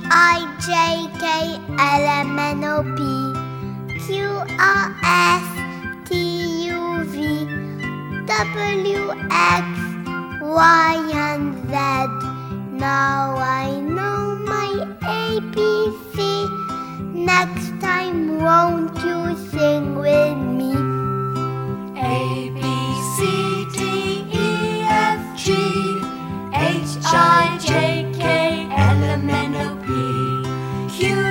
I, J, K, L, M, N, O, P, Q, R, S, T, U, V, W, X, Y, and Z. Now I know my ABC. Next time, won't you sing with me? A, B, C, D, E, F, G, H, I, J, K, L, M, N, O, P, Q,